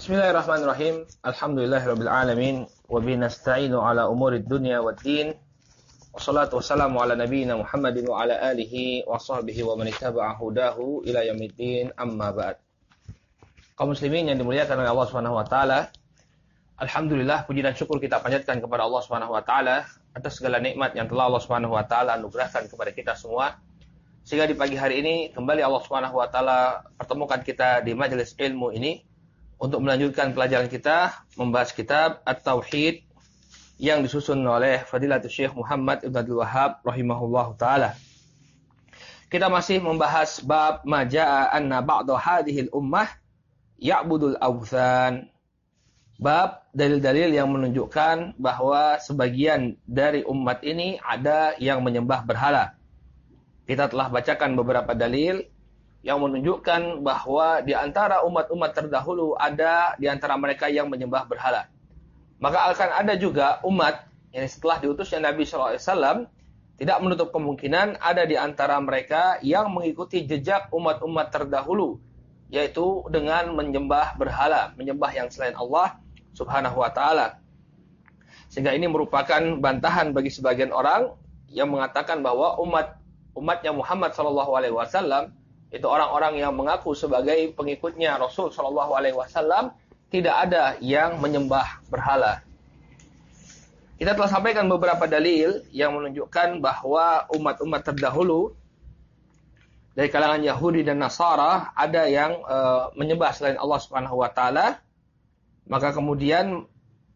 Bismillahirrahmanirrahim. Alhamdulillahirabbil alamin wa bihi nasta'inu ala umurid dunya waddin. Wassalatu wassalamu ala nabiyyina Muhammadin wa ala alihi wa sahbihi wa man ittaba'a hudahu ila yaumiddin. Amma ba'd. Kaum muslimin yang dimuliakan oleh Allah Subhanahu wa taala, alhamdulillah puji dan syukur kita panjatkan kepada Allah Subhanahu wa taala atas segala nikmat yang telah Allah Subhanahu wa taala anugerahkan kepada kita semua. Sehingga di pagi hari ini kembali Allah Subhanahu wa taala pertemukan kita di majelis ilmu ini untuk melanjutkan pelajaran kita membahas kitab At-Tauhid yang disusun oleh Fadilatul Syekh Muhammad Ibn Abdul Wahhab rahimahullahu taala. Kita masih membahas bab maja'a anna ba'da hadhil ummah ya'budul awthan. Bab dalil-dalil yang menunjukkan bahwa sebagian dari umat ini ada yang menyembah berhala. Kita telah bacakan beberapa dalil yang menunjukkan bahwa di antara umat-umat terdahulu ada di antara mereka yang menyembah berhala. Maka akan ada juga umat yang setelah diutusnya Nabi SAW tidak menutup kemungkinan ada di antara mereka yang mengikuti jejak umat-umat terdahulu, yaitu dengan menyembah berhala, menyembah yang selain Allah Subhanahu wa taala. Sehingga ini merupakan bantahan bagi sebagian orang yang mengatakan bahwa umatnya Muhammad SAW itu orang-orang yang mengaku sebagai pengikutnya Rasul Shallallahu Alaihi Wasallam tidak ada yang menyembah berhala. Kita telah sampaikan beberapa dalil yang menunjukkan bahwa umat-umat terdahulu dari kalangan Yahudi dan Nasara ada yang menyembah selain Allah Subhanahu Wa Taala. Maka kemudian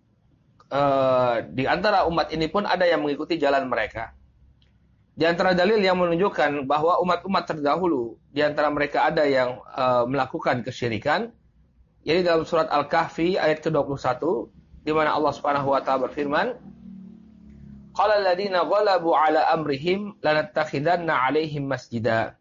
di antara umat ini pun ada yang mengikuti jalan mereka. Di antara dalil yang menunjukkan bahwa umat-umat terdahulu, di antara mereka ada yang melakukan kesyirikan, yaitu dalam surat Al-Kahfi ayat ke-21, di mana Allah Subhanahu wa taala berfirman, "Qala alladziina ghalabu 'ala amrihim lanattakhidanna 'alaihim masjida."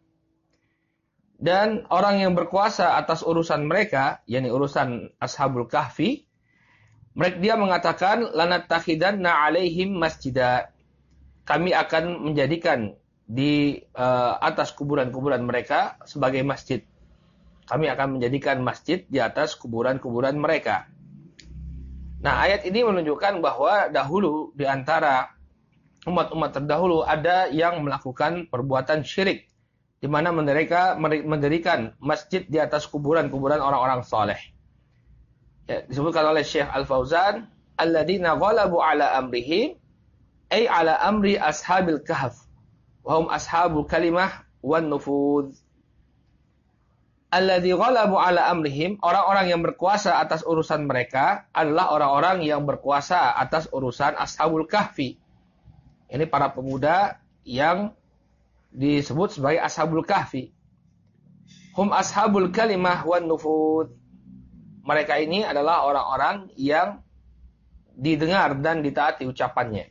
Dan orang yang berkuasa atas urusan mereka, yakni urusan Ashabul Kahfi, dia mengatakan lanattakhidanna 'alaihim masjida. Kami akan menjadikan di atas kuburan-kuburan mereka sebagai masjid. Kami akan menjadikan masjid di atas kuburan-kuburan mereka. Nah, ayat ini menunjukkan bahwa dahulu di antara umat-umat terdahulu ada yang melakukan perbuatan syirik, di mana mereka mendirikan masjid di atas kuburan-kuburan orang-orang saleh. Ya, disebutkan oleh Syekh Al-Fauzan, alladzina ghalabu ala amrihim ay ala amri ashabil kahf wa hum ashabul kalimah wan nufudz. Alladzi ghalabu ala amrihim, orang-orang yang berkuasa atas urusan mereka adalah orang-orang yang berkuasa atas urusan ashabul kahfi. Ini para pemuda yang disebut sebagai ashabul kahfi. Hum ashabul kalimah wan nufudz. Mereka ini adalah orang-orang yang didengar dan ditaati ucapannya.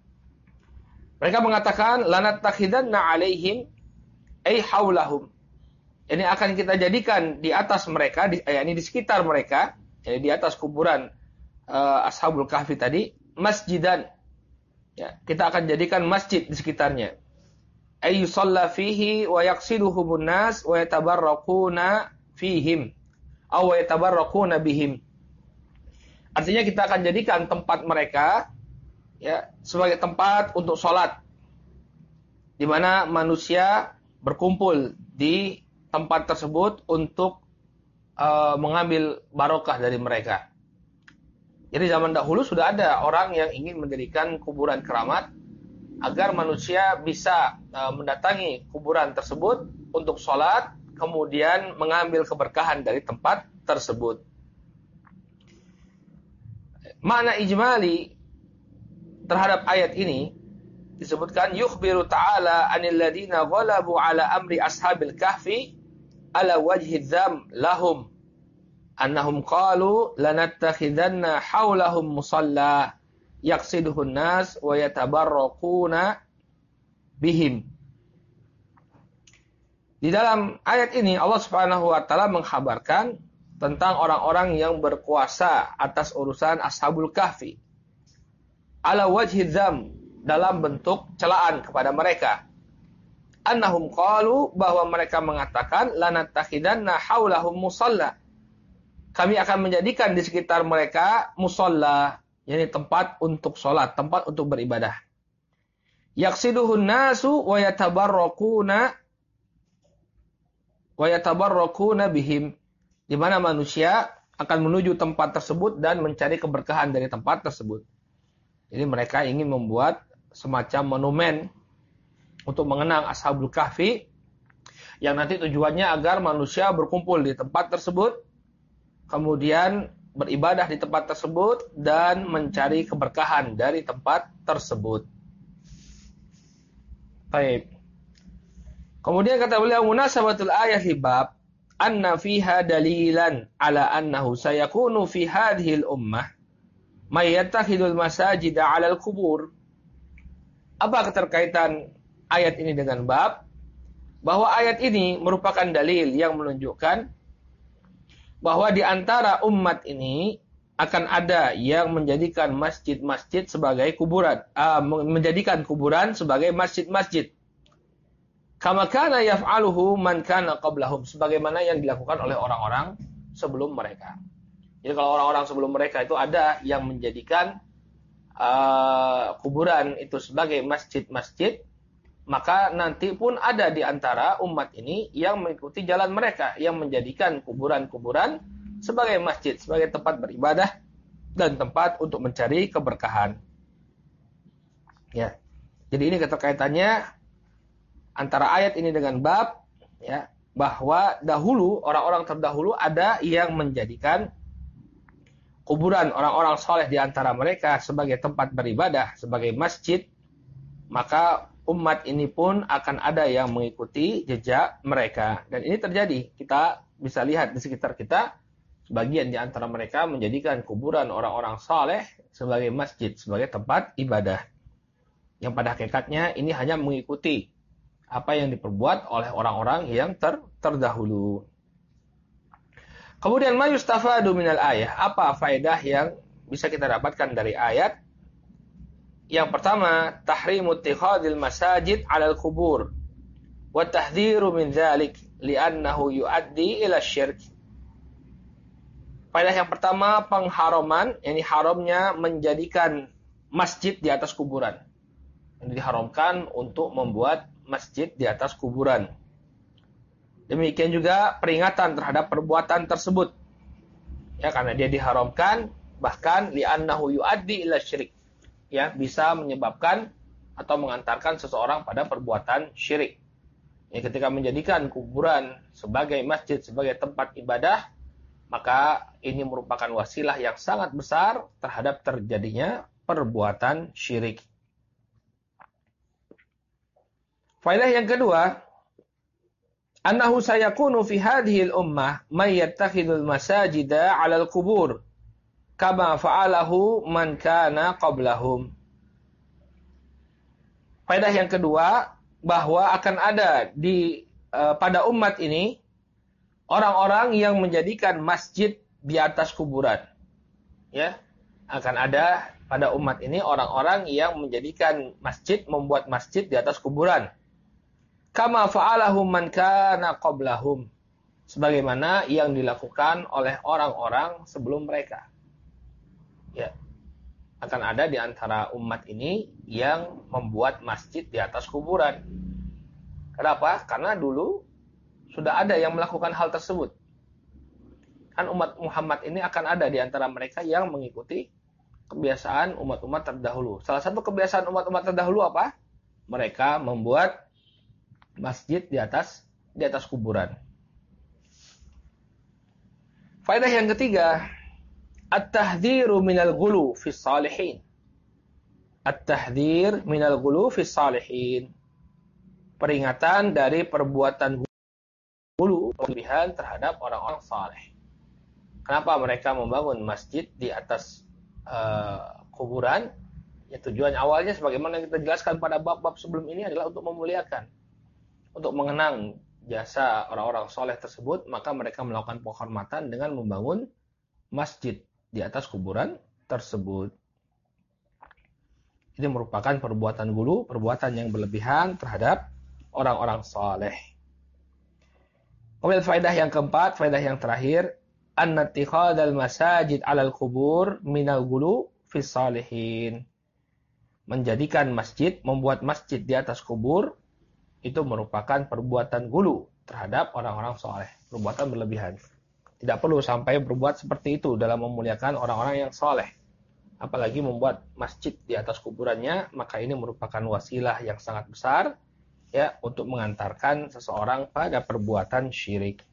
Mereka mengatakan lanattakhidanna 'alaihim ay haulahum. Ini akan kita jadikan di atas mereka, yakni di sekitar mereka, yakni di atas kuburan Ashabul Kahfi tadi, masjidan. Ya, kita akan jadikan masjid di sekitarnya. Ay yusalla fihi wa yaqsiduhumun nas wa yatabarraquna fihim aw yatabarraquna bihim. Artinya kita akan jadikan tempat mereka ya sebagai tempat untuk sholat, di mana manusia berkumpul di tempat tersebut untuk mengambil barokah dari mereka. Jadi zaman dahulu sudah ada orang yang ingin mendirikan kuburan keramat agar manusia bisa mendatangi kuburan tersebut untuk sholat, kemudian mengambil keberkahan dari tempat tersebut. Makna ijmali terhadap ayat ini disebutkan yukhbiru ta'ala 'anil ladzina ghalabu 'ala amri ashabil kahfi ala wajhi dzam lahum annahum qalu lanattakhidanna haulahum musalla yaqsiduhun nas wa yatabarraquna bihim. Di dalam ayat ini Allah Subhanahu wa taala mengkhabarkan tentang orang-orang yang berkuasa atas urusan ashabul kahfi ala wajhi dzam, dalam bentuk celaan kepada mereka. Annahum qalu, bahwa mereka mengatakan lanattakhidanna haulahum musalla, Kami akan menjadikan di sekitar mereka musalla, yakni tempat untuk sholat, tempat untuk beribadah. Yaqsiduhun nasu wa yatabarrakuna bihim, di mana manusia akan menuju tempat tersebut dan mencari keberkahan dari tempat tersebut. Jadi mereka ingin membuat semacam monumen untuk mengenang Ashabul Kahfi, yang nanti tujuannya agar manusia berkumpul di tempat tersebut, kemudian beribadah di tempat tersebut dan mencari keberkahan dari tempat tersebut. Baik. Kemudian kata beliau, munasabatul ayat hibab anna fiha dalilan ala annahu sayakunu fi hadhil ummah may yattakhidul masajid 'ala al-qubur. Apa keterkaitan ayat ini dengan bab? Bahwa ayat ini merupakan dalil yang menunjukkan bahwa di antara umat ini akan ada yang menjadikan masjid-masjid sebagai kuburan, menjadikan kuburan sebagai masjid-masjid. Kama kana yaf'aluhu man kana qablahum, sebagaimana yang dilakukan oleh orang-orang sebelum mereka. Jadi kalau orang-orang sebelum mereka itu ada yang menjadikan kuburan itu sebagai masjid-masjid, maka nanti pun ada di antara umat ini yang mengikuti jalan mereka, yang menjadikan kuburan-kuburan sebagai masjid, sebagai tempat beribadah dan tempat untuk mencari keberkahan. Ya. Jadi ini keterkaitannya antara ayat ini dengan bab, ya, bahwa dahulu orang-orang terdahulu ada yang menjadikan kuburan orang-orang soleh di antara mereka sebagai tempat beribadah, sebagai masjid, maka umat ini pun akan ada yang mengikuti jejak mereka. Dan ini terjadi. Kita bisa lihat di sekitar kita, sebagian di antara mereka menjadikan kuburan orang-orang saleh sebagai masjid, sebagai tempat ibadah. Yang pada hakikatnya ini hanya mengikuti apa yang diperbuat oleh orang-orang yang terdahulu. Kemudian ma yustafadu minal ayah, apa faedah yang bisa kita dapatkan dari ayat? Yang pertama, tahrimu ittikhadil masajid 'alal qubur wa tahdhiru min dzalik li'annahu yuaddi ila syirk. Faedah yang pertama, pengharaman, yakni haramnya menjadikan masjid di atas kuburan. Ini diharamkan untuk membuat masjid di atas kuburan. Demikian juga peringatan terhadap perbuatan tersebut. Ya, karena dia diharamkan, bahkan li'annahu yuaddi ila syirk. Ya, bisa menyebabkan atau mengantarkan seseorang pada perbuatan syirik. Ya, ketika menjadikan kuburan sebagai masjid, sebagai tempat ibadah, maka ini merupakan wasilah yang sangat besar terhadap terjadinya perbuatan syirik. Faedah yang kedua, annahu sayakunu fi hadhil ummah may yattakhidul masajida 'alal qubur kama fa'alahu man kana qablahum. Faedah yang kedua, bahwa akan ada pada umat ini orang-orang yang menjadikan masjid di atas kuburan. Ya, akan ada pada umat ini orang-orang yang menjadikan masjid, membuat masjid di atas kuburan. Kama fa'alahu man kana qablahum, sebagaimana yang dilakukan oleh orang-orang sebelum mereka. Ya, akan ada di antara umat ini yang membuat masjid di atas kuburan. Kenapa? Karena dulu sudah ada yang melakukan hal tersebut. Kan umat Muhammad ini akan ada di antara mereka yang mengikuti kebiasaan umat-umat terdahulu. Salah satu kebiasaan umat-umat terdahulu apa? Mereka membuat masjid di atas kuburan. Faedah yang ketiga, at-tahdhiru minal ghulu fis salihin. At-tahdhir minal ghulu fis salihin. Peringatan dari perbuatan ghulu, berlebihan terhadap orang-orang saleh. Kenapa mereka membangun masjid di atas kuburan? Ya, tujuan awalnya sebagaimana kita jelaskan pada bab-bab sebelum ini adalah untuk memuliakan, untuk mengenang jasa orang-orang saleh tersebut, maka mereka melakukan penghormatan dengan membangun masjid di atas kuburan tersebut. Ini merupakan perbuatan ghulu, perbuatan yang berlebihan terhadap orang-orang saleh. Kemudian faedah yang keempat, faedah yang terakhir, anna ittikhadal masajid 'alal qubur minal ghulu fis salihin. Menjadikan masjid, membuat masjid di atas kubur itu merupakan perbuatan gulu terhadap orang-orang soleh, perbuatan berlebihan. Tidak perlu sampai berbuat seperti itu dalam memuliakan orang-orang yang soleh. Apalagi membuat masjid di atas kuburannya, maka ini merupakan wasilah yang sangat besar ya untuk mengantarkan seseorang pada perbuatan syirik.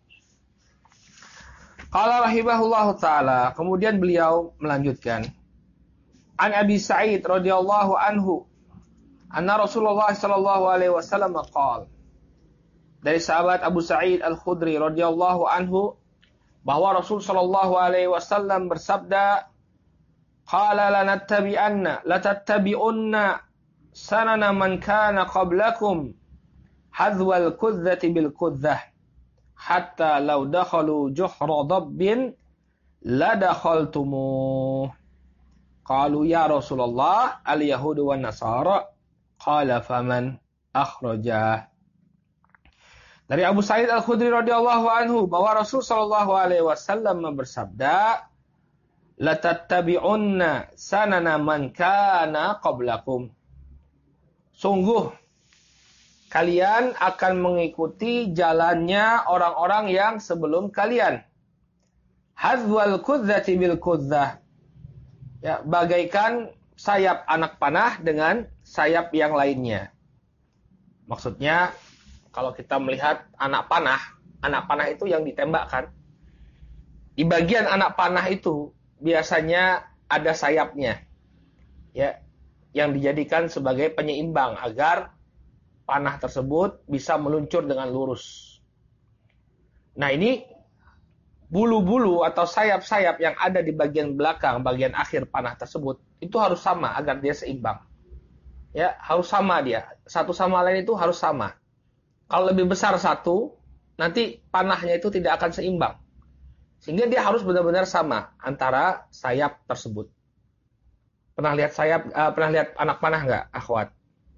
Qala rahimahullahu taala, kemudian beliau melanjutkan, An Abi Sa'id radhiyallahu anhu, anna Rasulullah sallallahu alaihi wasallam qala, dari sahabat Abu Sa'id Al-Khudri radhiyallahu anhu bahwa Rasul sallallahu alaihi wasallam bersabda, qala latattabi'unna sanana man kana qablakum hadwal kudzati bil kudzah hatta law dakhalu juhra dabbin la dakhaltumuh. Qalu ya Rasulullah al yahudu wan nasara, qala faman akhrajah. Dari Abu Sa'id Al-Khudri radhiyallahu anhu bahwa Rasul sallallahu alaihi wasallam bersabda, latattabi'unna sanana man kana qablakum. Sungguh kalian akan mengikuti jalannya orang-orang yang sebelum kalian. Hadzwal kudzati bil kudzah. Ya, bagaikan sayap anak panah dengan sayap yang lainnya. Maksudnya kalau kita melihat anak panah itu yang ditembakkan. Di bagian anak panah itu biasanya ada sayapnya, ya, yang dijadikan sebagai penyeimbang agar panah tersebut bisa meluncur dengan lurus. Nah, ini bulu-bulu atau sayap-sayap yang ada di bagian belakang, bagian akhir panah tersebut, itu harus sama agar dia seimbang. Ya, harus sama dia. Satu sama lain itu harus sama. Kalau lebih besar satu, nanti panahnya itu tidak akan seimbang. Sehingga dia harus benar-benar sama antara sayap tersebut. Pernah lihat anak panah nggak, akhwat?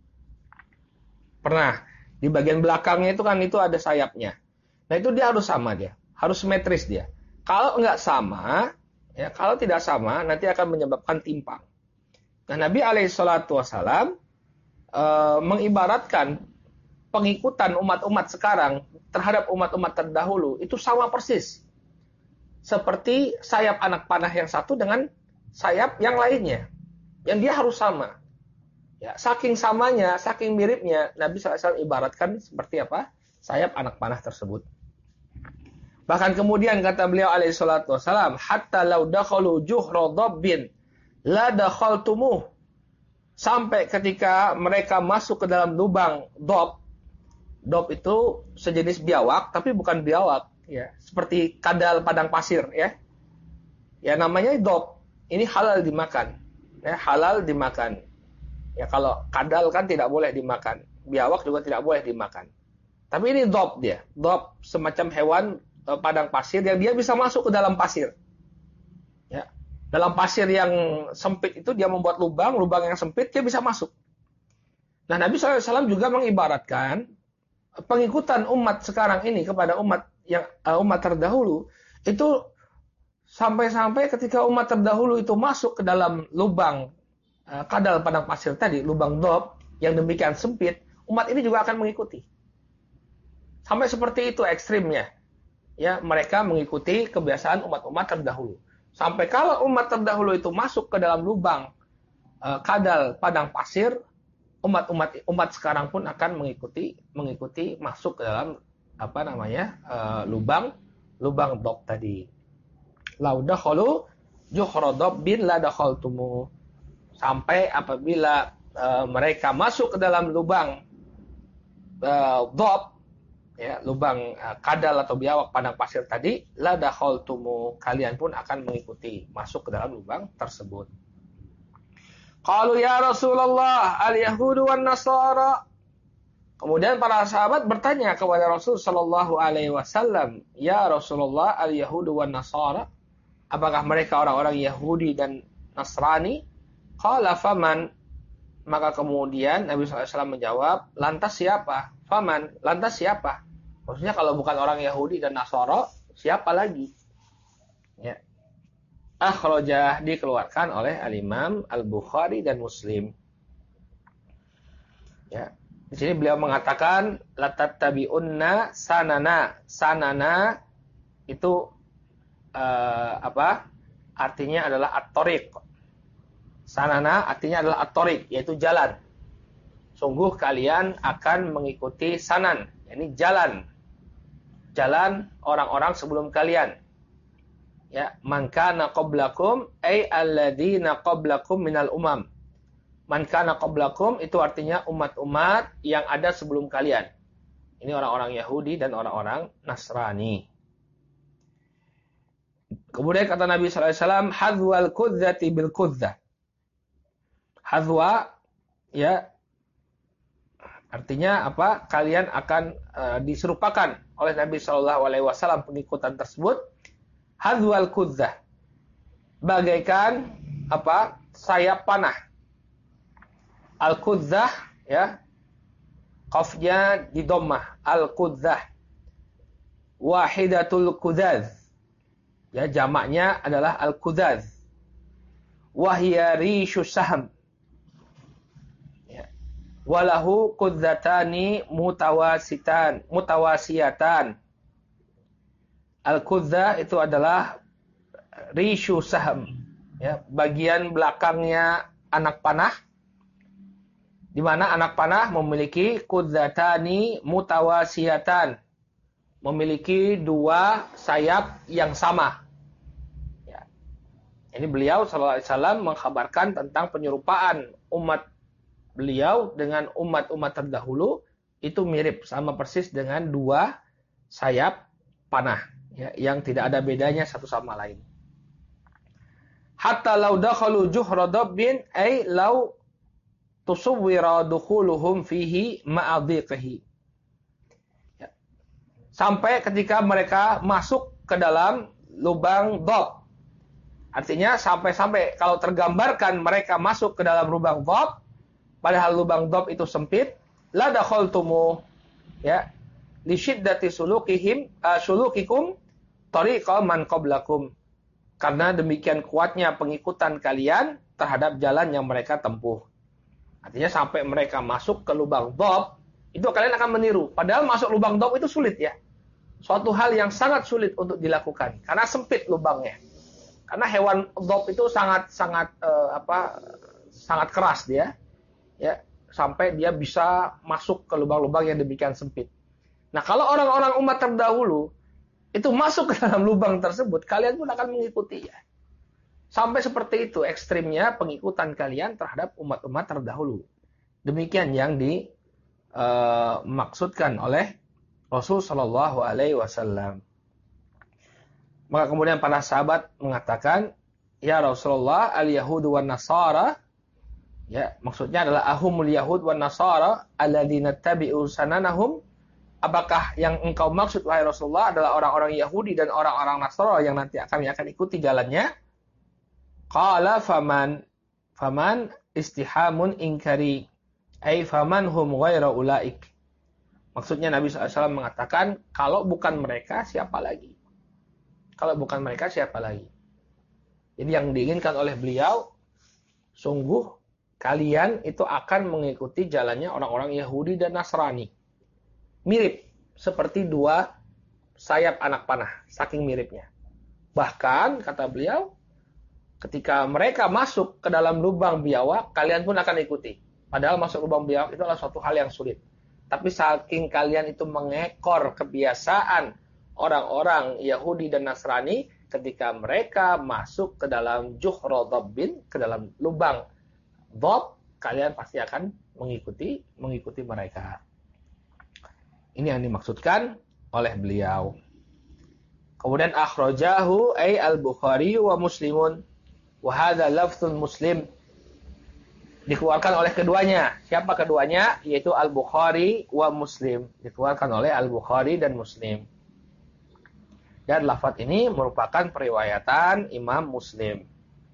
Pernah. Di bagian belakangnya itu kan itu ada sayapnya. Nah, itu dia harus sama dia. Harus simetris dia. Kalau nggak sama, ya, kalau tidak sama, nanti akan menyebabkan timpang. Nah, Nabi alaihissalam mengibaratkan pengikutan umat-umat sekarang terhadap umat-umat terdahulu itu sama persis. Seperti sayap anak panah yang satu dengan sayap yang lainnya. Yang dia harus sama. Ya, saking samanya, saking miripnya, Nabi SAW ibaratkan seperti apa? Sayap anak panah tersebut. Bahkan kemudian kata beliau alaihi salatu wassalam, hatta law dakhalu juhra dabbin la dakhaltumuh. Sampai ketika mereka masuk ke dalam lubang dob. Dob itu sejenis biawak, tapi bukan biawak, ya, seperti kadal padang pasir, ya. Ya, namanya dob. Ini halal dimakan. Ya, halal dimakan. Ya, kalau kadal kan tidak boleh dimakan. Biawak juga tidak boleh dimakan. Tapi ini dob dia. Dob semacam hewan padang pasir yang dia bisa masuk ke dalam pasir. Ya. Dalam pasir yang sempit itu dia membuat lubang yang sempit, dia bisa masuk. Nah, Nabi SAW juga mengibaratkan pengikutan umat sekarang ini kepada umat terdahulu itu sampai-sampai ketika umat terdahulu itu masuk ke dalam lubang kadal padang pasir tadi, lubang dob yang demikian sempit, umat ini juga akan mengikuti. Sampai seperti itu ekstrimnya. Ya, mereka mengikuti kebiasaan umat-umat terdahulu. Sampai kalau umat terdahulu itu masuk ke dalam lubang kadal padang pasir, umat sekarang pun akan mengikuti masuk ke dalam lubang dob tadi. Laudakhalu juhra dabbin la dakhaltumu. Sampai apabila mereka masuk ke dalam lubang dob, ya, lubang kadal atau biawak padang pasir tadi, la dakhaltumu, kalian pun akan mengikuti masuk ke dalam lubang tersebut. Qalu ya Rasulullah al-yahudu wan nasara. Kemudian para sahabat bertanya kepada Rasul sallallahu alaihi wasallam, ya Rasulullah al-yahudu wan nasara, apakah mereka orang-orang Yahudi dan Nasrani? Qala faman, maka kemudian Nabi SAW menjawab, lantas siapa? Faman, lantas siapa? Maksudnya kalau bukan orang Yahudi dan Nasara, siapa lagi? Ya. Akhrajah dikeluarkan oleh Al-Imam Al-Bukhari dan Muslim. Ya. Di sini beliau mengatakan latattabi'unna sanana. Sanana itu artinya adalah at-tariq. Sanana artinya adalah at-tariq, yaitu jalan. Sungguh kalian akan mengikuti sanan, yakni jalan. Jalan orang-orang sebelum kalian. Ya, man kana qablakum ay alladzina qablakum minal umam. Man kana qablakum itu artinya umat-umat yang ada sebelum kalian. Ini orang-orang Yahudi dan orang-orang Nasrani. Kemudian kata Nabi sallallahu alaihi wasallam, hadwal kudzati bil kudzah. Hadwa, ya, artinya apa? Kalian akan diserupakan oleh Nabi sallallahu alaihi wasallam pengikutan tersebut. Hadwal kudzah, bagaikan apa? Sayap panah. Al-kudzah, ya, qafnya di dhammah. Al-kudzah, wahidatul kudzaz, ya, jamaknya adalah al-kudzaz. Wahya risyus saham, ya. Walahu kudzatani mutawasiyatan. Al-kudzah itu adalah risyu saham, ya, bagian belakangnya anak panah, di mana anak panah memiliki kudzatani mutawasiyatan, memiliki dua sayap yang sama. Ya. Ini beliau sallallahu alaihi wasallam mengkhabarkan tentang penyerupaan umat beliau dengan umat-umat terdahulu itu mirip, sama persis dengan dua sayap panah, ya, yang tidak ada bedanya satu sama lain. Hatta law dakhalu juhra dabbin ay law tusawwira dukhuluhum fihi ma'adhiqihi. Ya. Sampai ketika mereka masuk ke dalam lubang dhab. Artinya sampai kalau tergambarkan mereka masuk ke dalam lubang dhab, padahal lubang dhab itu sempit, la dakhaltumu, ya, li syiddati sulukikum tariqa man qablakum. Karena demikian kuatnya pengikutan kalian terhadap jalan yang mereka tempuh. Artinya sampai mereka masuk ke lubang dhab, itu kalian akan meniru. Padahal masuk lubang dhab itu sulit, ya. Suatu hal yang sangat sulit untuk dilakukan karena sempit lubangnya. Karena hewan dhab itu sangat keras dia, ya, sampai dia bisa masuk ke lubang-lubang yang demikian sempit. Nah, kalau orang-orang umat terdahulu itu masuk ke dalam lubang tersebut, kalian pun akan mengikutinya. Sampai seperti itu ekstrimnya pengikutan kalian terhadap umat-umat terdahulu. Demikian yang dimaksudkan oleh Rasul Shallallahu Alaihi Wasallam. Maka kemudian para sahabat mengatakan, ya Rasulullah, al-Yahudu wan Nasara, ya, maksudnya adalah ahumul Yahud wan Nasara alladzina tabi'u sananahum. Apakah yang engkau maksud, wahai Rasulullah, adalah orang-orang Yahudi dan orang-orang Nasara yang nanti kami akan ikuti jalannya? Qala faman istihamun inkari, ay faman hum ghaira ulaik. Maksudnya Nabi SAW mengatakan, kalau bukan mereka siapa lagi? Kalau bukan mereka siapa lagi? Jadi yang diinginkan oleh beliau, sungguh kalian itu akan mengikuti jalannya orang-orang Yahudi dan Nasrani. Mirip seperti dua sayap anak panah, saking miripnya. Bahkan kata beliau, ketika mereka masuk ke dalam lubang biawak, kalian pun akan ikuti. Padahal masuk lubang biawak itu adalah suatu hal yang sulit. Tapi saking kalian itu mengekor kebiasaan orang-orang Yahudi dan Nasrani, ketika mereka masuk ke dalam juhra dhabbin, ke dalam lubang dhab, kalian pasti akan mengikuti mereka. Ini yang dimaksudkan oleh beliau. Kemudian akhrajahu ay al-Bukhari wa Muslimun. Wa hadza lafzun Muslim. Dikeluarkan oleh keduanya. Siapa keduanya? Yaitu Al-Bukhari wa Muslim. Dikeluarkan oleh Al-Bukhari dan Muslim. Dan lafaz ini merupakan periwayatan Imam Muslim.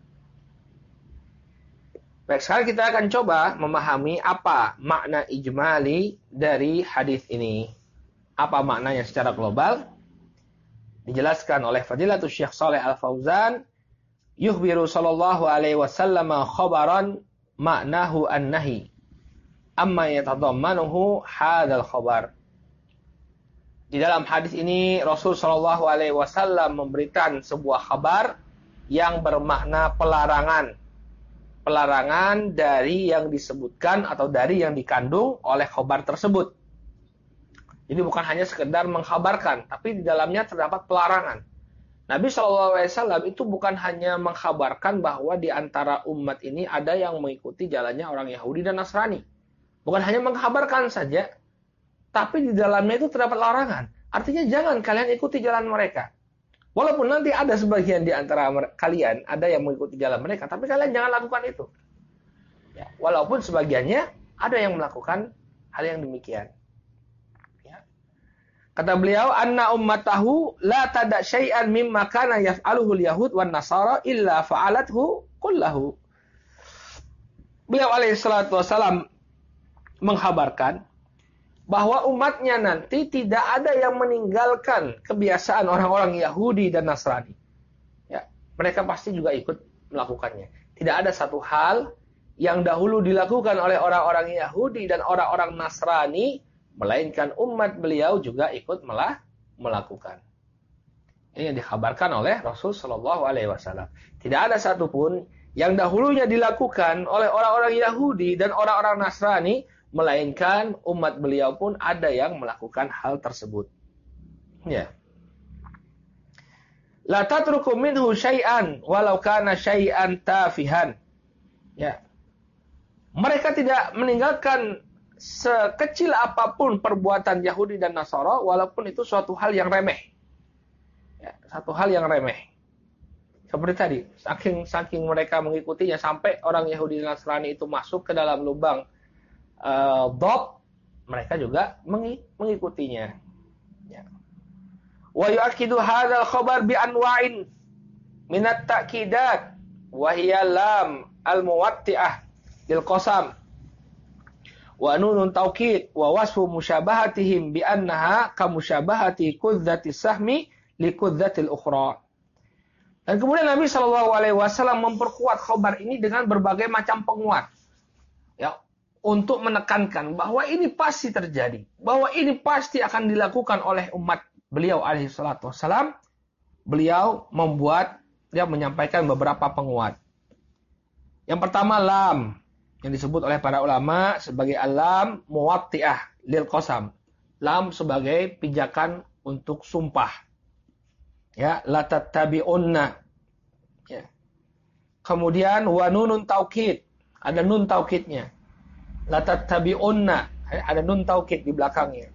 Baik, sekarang kita akan coba memahami apa makna ijmali dari hadis ini. Apa maknanya secara global? Dijelaskan oleh Fadilatul Syekh Shalih Al-Fauzan, yukhbiru sallallahu alaihi wasallam khabaran ma'nahu an-nahi amma yatadammanuhu hadzal khabar. Di dalam hadis ini Rasul sallallahu alaihi wasallam memberikan sebuah kabar yang bermakna pelarangan. Pelarangan dari yang disebutkan atau dari yang dikandung oleh khabar tersebut. Jadi bukan hanya sekedar mengkhabarkan, tapi di dalamnya terdapat pelarangan. Nabi SAW itu bukan hanya mengkhabarkan bahwa di antara umat ini ada yang mengikuti jalannya orang Yahudi dan Nasrani. Bukan hanya mengkhabarkan saja, tapi di dalamnya itu terdapat larangan. Artinya jangan kalian ikuti jalan mereka. Walaupun nanti ada sebagian di antara kalian, ada yang mengikuti jalan mereka, tapi kalian jangan lakukan itu. Ya, walaupun sebagiannya ada yang melakukan hal yang demikian. Kata beliau, anna ummatahu la tada syai'an mimma kana yaf'aluhu al-yahud wan nasara illa fa'alathu kullahu. Beliau alaihi salatu wasalam menghabarkan bahwa umatnya nanti tidak ada yang meninggalkan kebiasaan orang-orang Yahudi dan Nasrani. Ya, mereka pasti juga ikut melakukannya. Tidak ada satu hal yang dahulu dilakukan oleh orang-orang Yahudi dan orang-orang Nasrani, melainkan umat beliau juga ikut melakukan. Ini yang dikhabarkan oleh Rasul Shallallahu Alaihi Wasallam. Tidak ada satupun yang dahulunya dilakukan oleh orang-orang Yahudi dan orang-orang Nasrani, melainkan umat beliau pun ada yang melakukan hal tersebut. Ya. La tatruku minhu syai'an walau kana syai'an tafihan. Ya. Mereka tidak meninggalkan sekecil apapun perbuatan Yahudi dan Nasara, walaupun itu suatu hal yang remeh. Ya, satu hal yang remeh. Seperti tadi, saking mereka mengikutinya sampai orang Yahudi dan Nasrani itu masuk ke dalam lubang dob, mereka juga mengikutinya. Ya. Wa yu'akkidu hadzal khabar bi anwa'in minat ta'kidat wa hiya lam al-muwatti'ah lil qasam wa nunun taukid wa wasfu musyabahatihim bi annaha ka musyabahati kudzati sahmi li kudzatil ukhra. Dan kemudian Nabi Shallallahu alaihi wasallam memperkuat khabar ini dengan berbagai macam penguat. Ya, untuk menekankan bahwa ini pasti terjadi, bahwa ini pasti akan dilakukan oleh umat beliau alaihi salatu wasallam. Beliau menyampaikan beberapa penguat. Yang pertama lam, yang disebut oleh para ulama sebagai alam muwatti'ah lil qasam. Lam sebagai pijakan untuk sumpah. Ya, la tattabi'unna. Ya. Kemudian wa nunun taukid, ada nun taukidnya. La tattabi'unna, ada nun taukid di belakangnya.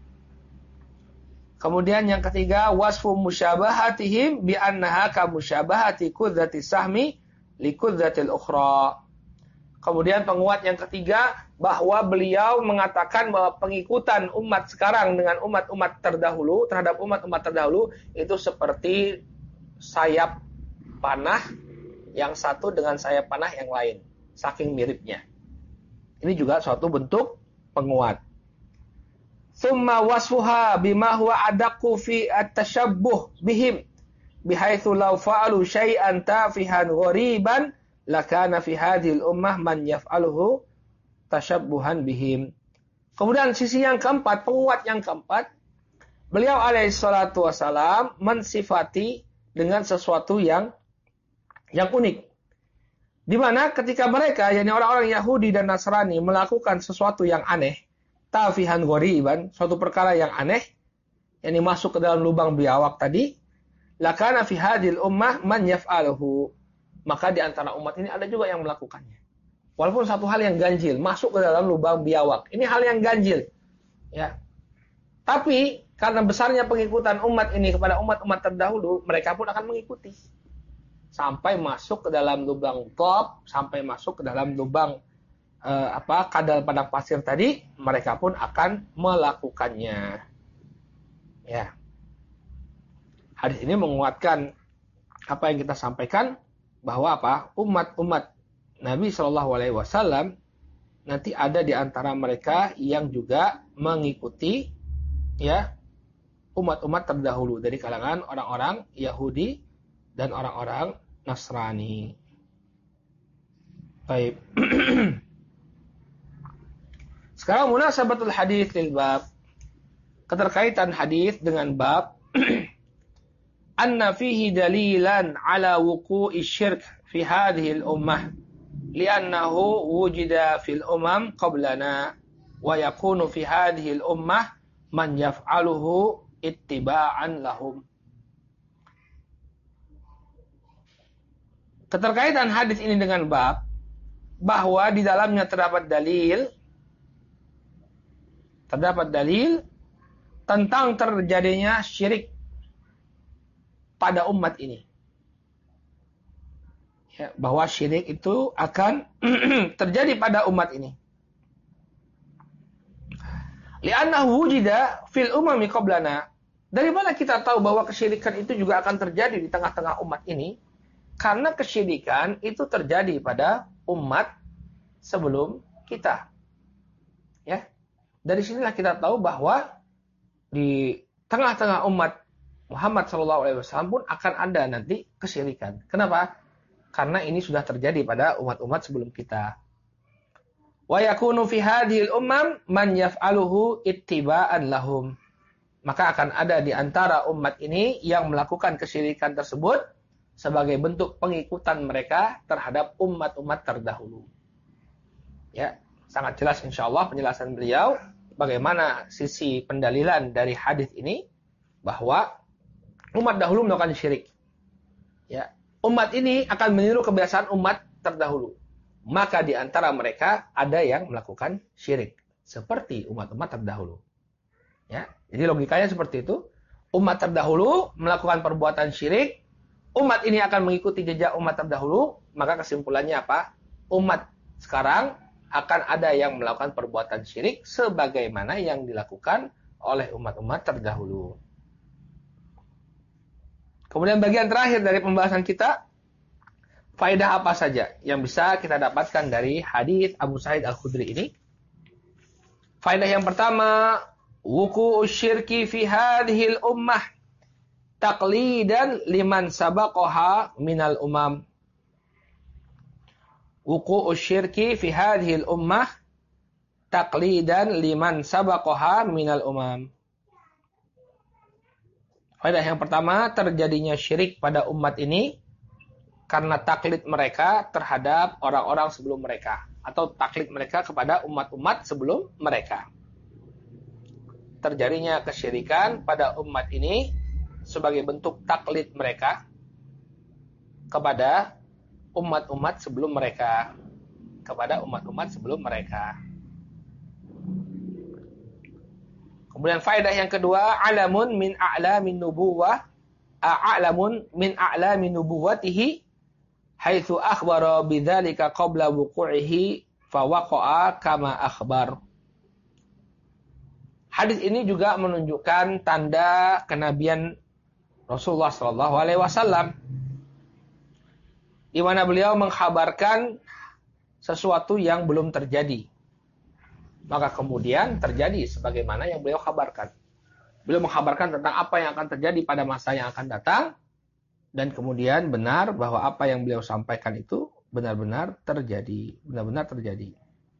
Kemudian yang ketiga wasfu musyabahatihim bi annaha ka musyabahati kudzati sahmi li kudzatil ukhra. Kemudian penguat yang ketiga, bahwa beliau mengatakan bahwa pengikutan umat sekarang dengan umat-umat terdahulu, terhadap umat-umat terdahulu, itu seperti sayap panah yang satu dengan sayap panah yang lain. Saking miripnya. Ini juga suatu bentuk penguat. Tsumma wasfuha bima huwa adaqu fi at-tashabbuh bihim, bihaitsu law fa'alu syai'an tafihan ghariban lakana fi hadhil ummah man yaf'aluhu tashabbuhan bihim. Kemudian sisi yang keempat, penguat yang keempat, beliau alaihi salatu wasalam mensifati dengan sesuatu yang unik. Di mana ketika mereka, yakni orang-orang Yahudi dan Nasrani melakukan sesuatu yang aneh, tafihan ghariban, suatu perkara yang aneh, yakni masuk ke dalam lubang biawak tadi, lakana fi hadhil ummah man yaf'aluhu. Maka di antara umat ini ada juga yang melakukannya. Walaupun satu hal yang ganjil, masuk ke dalam lubang biawak. Ini hal yang ganjil. Ya. Tapi karena besarnya pengikutan umat ini kepada umat-umat terdahulu, mereka pun akan mengikuti. Sampai masuk ke dalam lubang top, sampai masuk ke dalam lubang kadal padang pasir tadi, mereka pun akan melakukannya. Ya. Hadis ini menguatkan apa yang kita sampaikan, bahwa umat-umat Nabi Shallallahu Alaihi Wasallam nanti ada di antara mereka yang juga mengikuti, ya, umat-umat terdahulu dari kalangan orang-orang Yahudi dan orang-orang Nasrani. Baik. Sekarang munasabatul hadis lil bab. Keterkaitan hadis dengan bab anna fihi dalilan ala wuqu'i syirk fi hadhihi al-ummah li'annahu wujida fil umam qablana wa yakunu fi hadhihi al-ummah man yaf'aluhu ittiba'an lahum. Keterkaitan hadis ini dengan bab bahwa di dalamnya terdapat dalil tentang terjadinya syirik pada umat ini. Ya, bahwa syirik itu akan terjadi pada umat ini. Li'annahu wujida fil umami qablana. Dari mana kita tahu bahwa kesyirikan itu juga akan terjadi di tengah-tengah umat ini? Karena kesyirikan itu terjadi pada umat sebelum kita. Ya. Dari sinilah kita tahu bahwa di tengah-tengah umat Muhammad SAW pun akan ada nanti kesyirikan. Kenapa? Karena ini sudah terjadi pada umat-umat sebelum kita. Wa yakunu fi hadhil ummam man yaf'aluhu ittiba'an lahum. Maka akan ada di antara umat ini yang melakukan kesyirikan tersebut sebagai bentuk pengikutan mereka terhadap umat-umat terdahulu. Ya, sangat jelas insyaallah penjelasan beliau bagaimana sisi pendalilan dari hadis ini bahwa umat dahulu melakukan syirik. Ya, umat ini akan meniru kebiasaan umat terdahulu. Maka di antara mereka ada yang melakukan syirik seperti umat-umat terdahulu. Ya, jadi logikanya seperti itu. Umat terdahulu melakukan perbuatan syirik, umat ini akan mengikuti jejak umat terdahulu, maka kesimpulannya apa? Umat sekarang akan ada yang melakukan perbuatan syirik sebagaimana yang dilakukan oleh umat-umat terdahulu. Kemudian bagian terakhir dari pembahasan kita, faedah apa saja yang bisa kita dapatkan dari hadis Abu Sa'id Al-Khudri ini? Faedah yang pertama, wuqu'u syirki fi hadhil ummah taqlidan liman sabaqaha minal umam. Wuqu'u syirki fi hadhil ummah taqlidan liman sabaqaha minal umam. Faedah yang pertama, terjadinya syirik pada umat ini karena taklid mereka terhadap orang-orang sebelum mereka. Atau taklid mereka kepada umat-umat sebelum mereka. Terjadinya kesyirikan pada umat ini sebagai bentuk taklid mereka kepada umat-umat sebelum mereka. Kepada umat-umat sebelum mereka. Kemudian faedah yang kedua, alamun min a'lamin nubuwah, a'lamun min a'lamin nubuwatihi haitsu akhbara bidzalika qabla wuqu'ihi fa waqa'a kama akhbar. Hadis ini juga menunjukkan tanda kenabian Rasulullah sallallahu alaihi wasallam di mana beliau mengkhabarkan sesuatu yang belum terjadi. Maka kemudian terjadi sebagaimana yang beliau kabarkan. Beliau mengkabarkan tentang apa yang akan terjadi pada masa yang akan datang. Dan kemudian benar bahwa apa yang beliau sampaikan itu benar-benar terjadi. Benar-benar terjadi.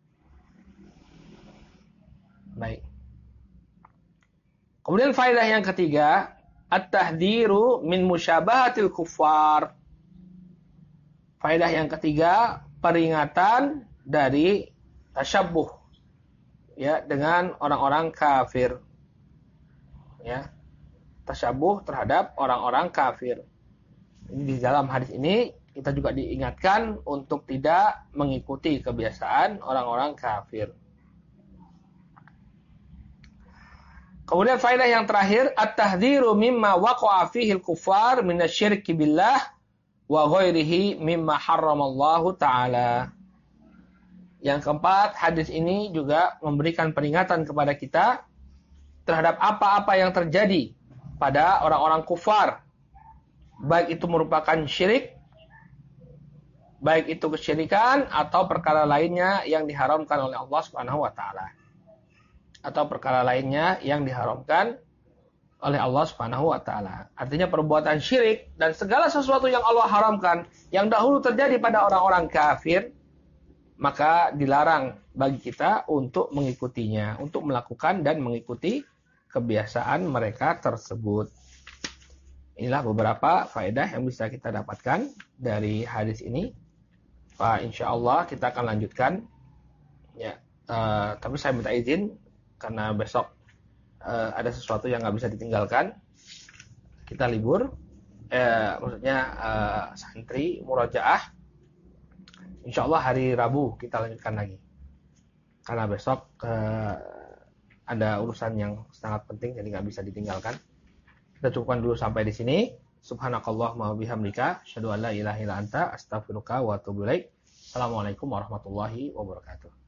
Baik. Kemudian faedah yang ketiga, at-tahdhiru min musyabahatil kuffar. Faedah yang ketiga, peringatan dari tasyabbuh. Ya, dengan orang-orang kafir. Ya. Tasyabuh terhadap orang-orang kafir. Di dalam hadis ini kita juga diingatkan untuk tidak mengikuti kebiasaan orang-orang kafir. Kemudian faedah yang terakhir, at-tahdhiru mimma waqa'a fihi al-kuffar min asy-syirki billah wa ghairihi mimma harramallahu ta'ala. Yang keempat, hadis ini juga memberikan peringatan kepada kita terhadap apa-apa yang terjadi pada orang-orang kufar. Baik itu merupakan syirik, baik itu kesyirikan, atau perkara lainnya yang diharamkan oleh Allah Subhanahu wa Ta'ala. Atau perkara lainnya yang diharamkan oleh Allah Subhanahu wa taala. Artinya perbuatan syirik dan segala sesuatu yang Allah haramkan yang dahulu terjadi pada orang-orang kafir, maka dilarang bagi kita untuk mengikutinya, untuk melakukan dan mengikuti kebiasaan mereka tersebut. Inilah beberapa faedah yang bisa kita dapatkan dari hadis ini. Insya Allah kita akan lanjutkan. Ya, tapi saya minta izin karena besok ada sesuatu yang nggak bisa ditinggalkan. Kita libur, maksudnya santri murojaah. Insya Allah hari Rabu kita lanjutkan lagi. Karena besok ada urusan yang sangat penting, jadi nggak bisa ditinggalkan. Kita cukupkan dulu sampai di sini. Subhanakallahumma wa bihamdika, asyhadu an la ilaha illa anta, astaghfiruka wa atubu ilaik. Assalamualaikum warahmatullahi wabarakatuh.